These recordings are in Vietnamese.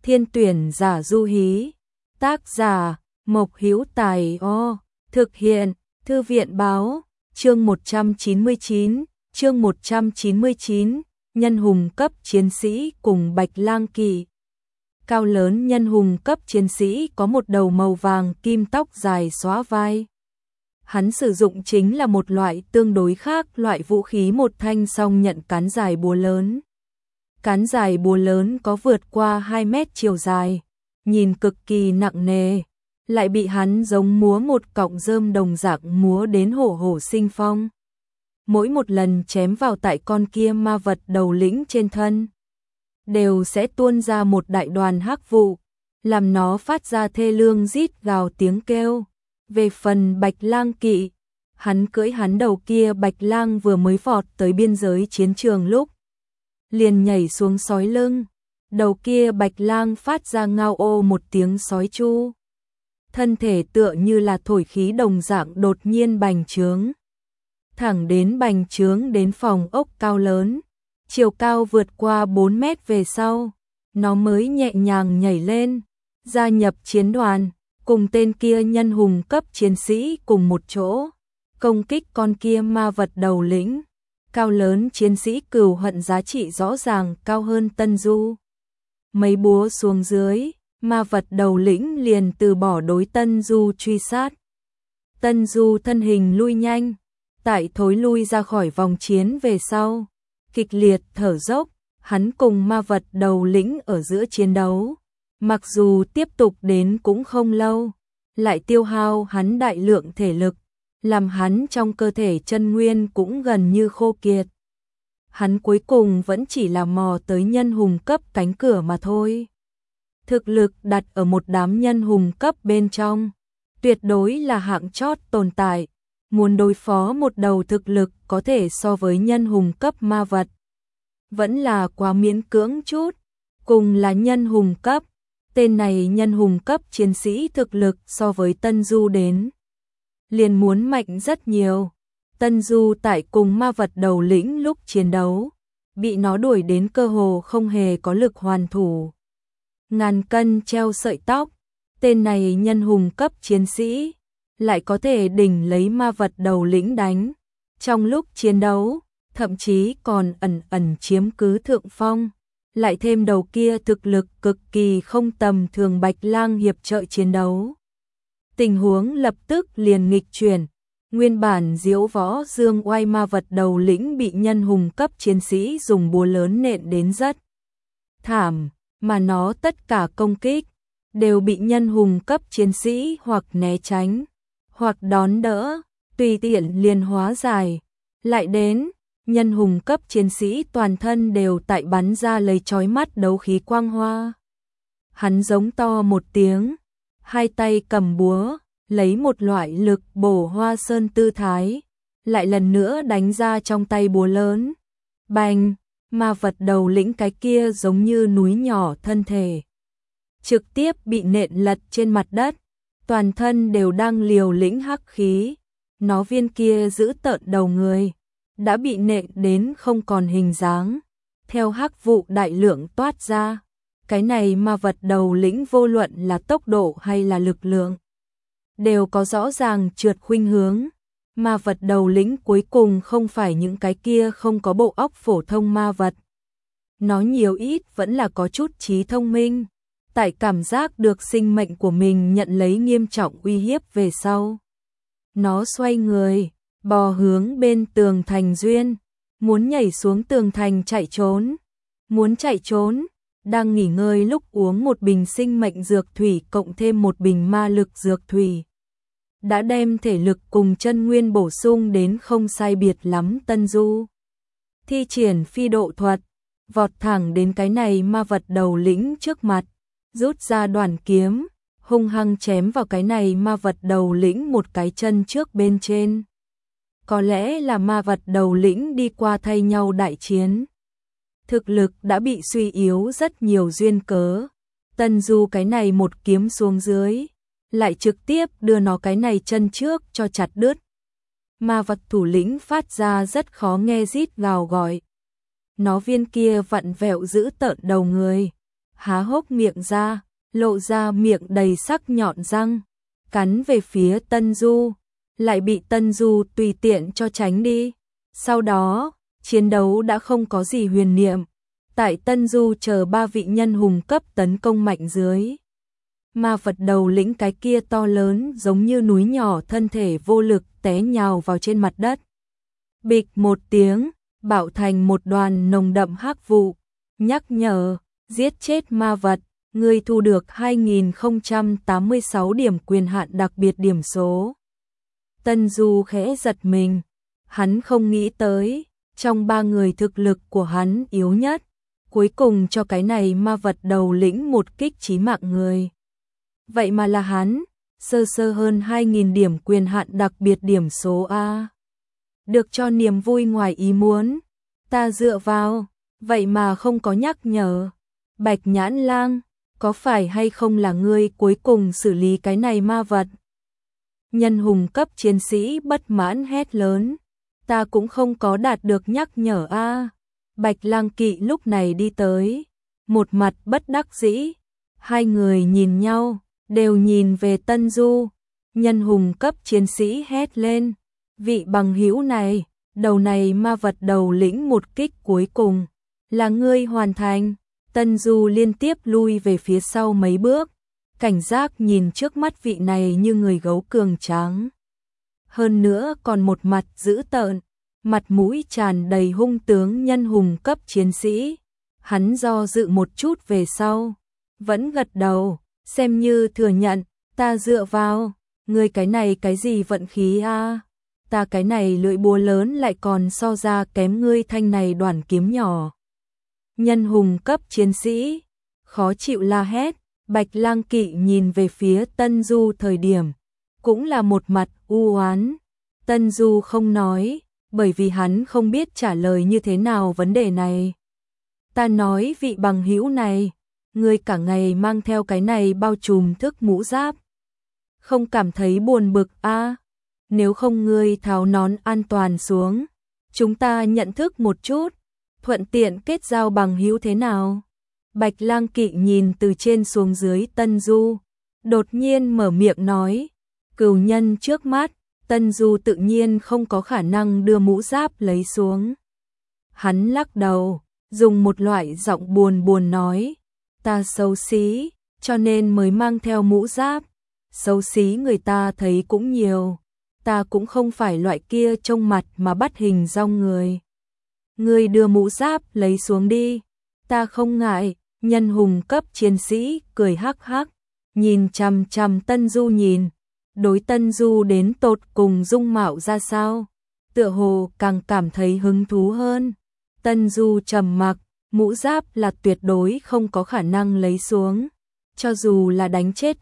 Thiên tuyển giả du hí. Tác giả Mộc Hữu Tài. Thực hiện Thư viện báo. Chương 199. Nhân hùng cấp chiến sĩ cùng Bạch Lang Kỵ. Cao lớn nhân hùng cấp chiến sĩ có một đầu màu vàng kim, tóc dài xõa vai. Hắn sử dụng chính là một loại tương đối khác loại vũ khí, một thanh song nhận cán dài búa lớn. Cán dài búa lớn có vượt qua 2 mét chiều dài, nhìn cực kỳ nặng nề, lại bị hắn giống múa một cọng rơm đồng dạng múa đến hổ hổ sinh phong. Mỗi một lần chém vào tại con kia ma vật đầu lĩnh trên thân, đều sẽ tuôn ra một đại đoàn hắc vụ, làm nó phát ra thê lương rít gào tiếng kêu. Về phần Bạch Lang Kỵ, hắn cưỡi hắn đầu kia Bạch Lang vừa mới vọt tới biên giới chiến trường lúc, liền nhảy xuống sói lưng. Đầu kia Bạch Lang phát ra ngao ô một tiếng sói chu. Thân thể tựa như là thổi khí đồng dạng đột nhiên bành trướng. Thẳng đến bành trướng đến phòng ốc cao lớn, chiều cao vượt qua 4 mét về sau, nó mới nhẹ nhàng nhảy lên, gia nhập chiến đoàn, cùng tên kia nhân hùng cấp chiến sĩ cùng một chỗ, công kích con kia ma vật đầu lĩnh. Cao lớn chiến sĩ cừu hận giá trị rõ ràng cao hơn Tân Du. Mấy búa xuống dưới, ma vật đầu lĩnh liền từ bỏ đối Tân Du truy sát. Tân Du thân hình lui nhanh, tại thối lui ra khỏi vòng chiến về sau, kịch liệt thở dốc, hắn cùng ma vật đầu lĩnh ở giữa chiến đấu. Mặc dù tiếp tục đến cũng không lâu, lại tiêu hao hắn đại lượng thể lực, làm hắn trong cơ thể chân nguyên cũng gần như khô kiệt. Hắn cuối cùng vẫn chỉ là mò tới nhân hùng cấp cánh cửa mà thôi. Thực lực đặt ở một đám nhân hùng cấp bên trong, tuyệt đối là hạng chót tồn tại. Muốn đối phó một đầu thực lực có thể so với nhân hùng cấp ma vật, vẫn là quá miễn cưỡng chút. Cùng là nhân hùng cấp, tên này nhân hùng cấp chiến sĩ thực lực so với Tân Du đến liền muốn mạnh rất nhiều. Tân Du tại cùng ma vật đầu lĩnh lúc chiến đấu, bị nó đuổi đến cơ hồ không hề có lực hoàn thủ. Ngàn cân treo sợi tóc, tên này nhân hùng cấp chiến sĩ lại có thể đỉnh lấy ma vật đầu lĩnh đánh. Trong lúc chiến đấu, thậm chí còn ẩn chiếm cứ thượng phong. Lại thêm đầu kia thực lực cực kỳ không tầm thường Bạch Lang hiệp trợ chiến đấu. Tình huống lập tức liền nghịch chuyển. Nguyên bản diễu võ dương oai ma vật đầu lĩnh bị nhân hùng cấp chiến sĩ dùng búa lớn nện đến rất thảm, mà nó tất cả công kích đều bị nhân hùng cấp chiến sĩ hoặc né tránh, hoặc đón đỡ, tùy tiện liền hóa giải. Lại đến, nhân hùng cấp chiến sĩ toàn thân đều tại bắn ra lấy chói mắt đấu khí quang hoa. Hắn giống to một tiếng, hai tay cầm búa, lấy một loại lực bổ hoa sơn tư thái, lại lần nữa đánh ra trong tay búa lớn. Bành, ma vật đầu lĩnh cái kia giống như núi nhỏ thân thể, trực tiếp bị nện lật trên mặt đất, toàn thân đều đang liều lĩnh hắc khí. Nó viên kia giữ tợn đầu người đã bị nện đến không còn hình dáng, theo hắc vụ đại lượng toát ra. Cái này ma vật đầu lĩnh vô luận là tốc độ hay là lực lượng, đều có rõ ràng trượt khuynh hướng. Ma vật đầu lĩnh cuối cùng không phải những cái kia không có bộ óc phổ thông ma vật. Nó nhiều ít vẫn là có chút trí thông minh, tại cảm giác được sinh mệnh của mình nhận lấy nghiêm trọng uy hiếp về sau. Nó xoay người, bò hướng bên tường thành duyên, muốn nhảy xuống tường thành chạy trốn. Muốn chạy trốn, đang nghỉ ngơi lúc uống một bình sinh mệnh dược thủy cộng thêm một bình ma lực dược thủy, đã đem thể lực cùng chân nguyên bổ sung đến không sai biệt lắm. Tân Du thi triển phi độ thuật, vọt thẳng đến cái này ma vật đầu lĩnh trước mặt, rút ra đoàn kiếm, hung hăng chém vào cái này ma vật đầu lĩnh một cái chân trước bên trên. Có lẽ là ma vật đầu lĩnh đi qua thay nhau đại chiến, thực lực đã bị suy yếu rất nhiều duyên cớ. Tân Du cái này một kiếm xuống dưới, lại trực tiếp đưa nó cái này chân trước cho chặt đứt. Ma vật thủ lĩnh phát ra rất khó nghe rít gào gọi. Nó viên kia vặn vẹo giữ tợn đầu người, há hốc miệng ra, lộ ra miệng đầy sắc nhọn răng, cắn về phía Tân Du, lại bị Tân Du tùy tiện cho tránh đi. Sau đó, chiến đấu đã không có gì huyền niệm, tại Tân Du chờ 3 vị nhân hùng cấp tấn công mạnh dưới. Ma vật đầu lĩnh cái kia to lớn giống như núi nhỏ, thân thể vô lực té nhào vào trên mặt đất. Bịch một tiếng, bạo thành một đoàn nồng đậm hắc vụ. Nhắc nhở, giết chết ma vật, ngươi thu được 2086 điểm quyền hạn đặc biệt điểm số. Tân Du khẽ giật mình, hắn không nghĩ tới, trong 3 người thực lực của hắn yếu nhất, cuối cùng cho cái này ma vật đầu lĩnh một kích chí mạng người. Vậy mà là hắn, sơ sơ hơn 2000 điểm quyền hạn đặc biệt điểm số A. Được cho niềm vui ngoài ý muốn, ta dựa vào, vậy mà không có nhắc nhở. Bạch Nhãn Lang, có phải hay không là ngươi cuối cùng xử lý cái này ma vật? Nhân hùng cấp chiến sĩ bất mãn hét lớn, ta cũng không có đạt được nhắc nhở A. Bạch Lang Kỵ lúc này đi tới, một mặt bất đắc dĩ, hai người nhìn nhau, đều nhìn về Tân Du. Nhân hùng cấp chiến sĩ hét lên, vị bằng hữu này, đầu này ma vật đầu lĩnh một kích cuối cùng, là ngươi hoàn thành. Tân Du liên tiếp lui về phía sau mấy bước, cảnh giác nhìn trước mắt vị này như người gấu cường tráng. Hơn nữa còn một mặt dữ tợn, mặt mũi tràn đầy hung tướng nhân hùng cấp chiến sĩ. Hắn do dự một chút về sau, vẫn gật đầu, xem như thừa nhận, ta dựa vào, ngươi cái này cái gì vận khí a? Ta cái này lưỡi búa lớn lại còn so ra kém ngươi thanh này đoản kiếm nhỏ. Nhân hùng cấp chiến sĩ, khó chịu la hét. Bạch Lang Kỵ nhìn về phía Tân Du thời điểm, cũng là một mặt u oán. Tân Du không nói, bởi vì hắn không biết trả lời như thế nào vấn đề này. Ta nói vị bằng hữu này, ngươi cả ngày mang theo cái này bao trùm thức mũ giáp, không cảm thấy buồn bực a? Nếu không ngươi tháo nón an toàn xuống, chúng ta nhận thức một chút, thuận tiện kết giao bằng hữu thế nào? Bạch Lang Kỵ nhìn từ trên xuống dưới Tân Du, đột nhiên mở miệng nói, cừu nhân trước mắt, Tân Du tự nhiên không có khả năng đưa mũ giáp lấy xuống. Hắn lắc đầu, dùng một loại giọng buồn buồn nói, ta xấu xí, cho nên mới mang theo mũ giáp. Xấu xí người ta thấy cũng nhiều, ta cũng không phải loại kia trông mặt mà bắt hình dong người. Ngươi đưa mũ giáp lấy xuống đi, ta không ngại. Nhân hùng cấp chiến sĩ cười hắc hắc, nhìn chằm chằm Tân Du nhìn, đối Tân Du đến tột cùng dung mạo ra sao, tựa hồ càng cảm thấy hứng thú hơn. Tân Du trầm mặc, mũ giáp là tuyệt đối không có khả năng lấy xuống, cho dù là đánh chết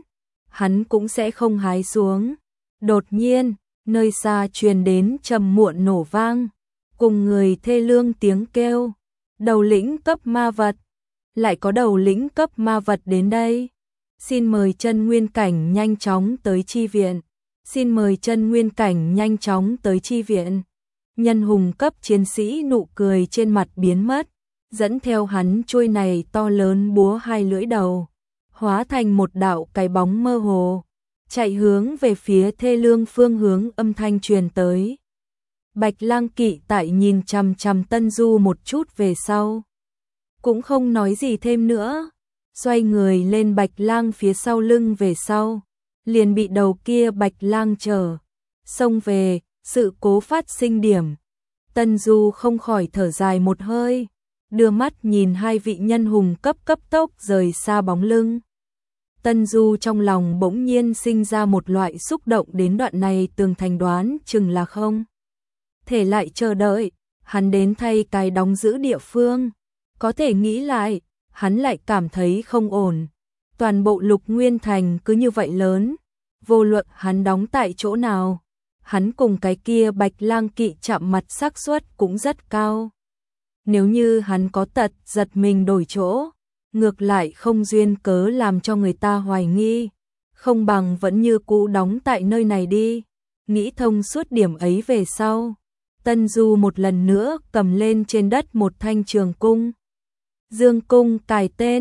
hắn cũng sẽ không hái xuống. Đột nhiên, nơi xa truyền đến trầm muộn nổ vang, cùng người thê lương tiếng kêu, đầu lĩnh cấp ma vật. Lại có đầu lĩnh cấp ma vật đến đây. Xin mời chân nguyên cảnh nhanh chóng tới chi viện. Xin mời chân nguyên cảnh nhanh chóng tới chi viện. Nhân hùng cấp chiến sĩ nụ cười trên mặt biến mất, dẫn theo hắn chuôi này to lớn búa hai lưỡi đầu, hóa thành một đạo cái bóng mơ hồ, chạy hướng về phía thê lương phương hướng âm thanh truyền tới. Bạch Lang Kỵ tại nhìn chằm chằm Tân Du một chút về sau, cũng không nói gì thêm nữa, xoay người lên Bạch Lang phía sau lưng về sau, liền bị đầu kia Bạch Lang chở xông về. Sự cố phát sinh điểm, Tân Du không khỏi thở dài một hơi, đưa mắt nhìn hai vị nhân hùng cấp tốc rời xa bóng lưng. Tân Du trong lòng bỗng nhiên sinh ra một loại xúc động, đến đoạn này tường thành đoán chừng là không thể lại chờ đợi, hắn đến thay cái đóng giữ địa phương. Có thể nghĩ lại, hắn lại cảm thấy không ổn. Toàn bộ Lục Nguyên Thành cứ như vậy lớn, vô luận hắn đóng tại chỗ nào, hắn cùng cái kia Bạch Lang Kỵ chạm mặt xác suất cũng rất cao. Nếu như hắn có tật giật mình đổi chỗ, ngược lại không duyên cớ làm cho người ta hoài nghi, không bằng vẫn như cũ đóng tại nơi này đi. Nghĩ thông suốt điểm ấy về sau, Tân Du một lần nữa cầm lên trên đất một thanh trường cung. Dương cung cài tên,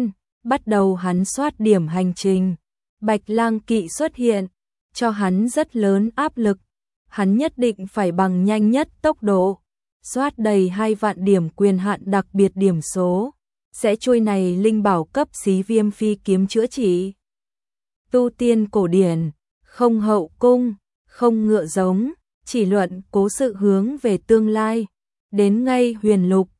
bắt đầu hắn soát điểm hành trình. Bạch Lang Kỵ xuất hiện, cho hắn rất lớn áp lực. Hắn nhất định phải bằng nhanh nhất tốc độ, soát đầy 2 vạn điểm quyền hạn đặc biệt điểm số, sẽ trôi này linh bảo cấp xí viêm phi kiếm chữa trị. Tu tiên cổ điển, không hậu cung, không ngựa giống, chỉ luận cố sự hướng về tương lai. Đến ngay huyền lục,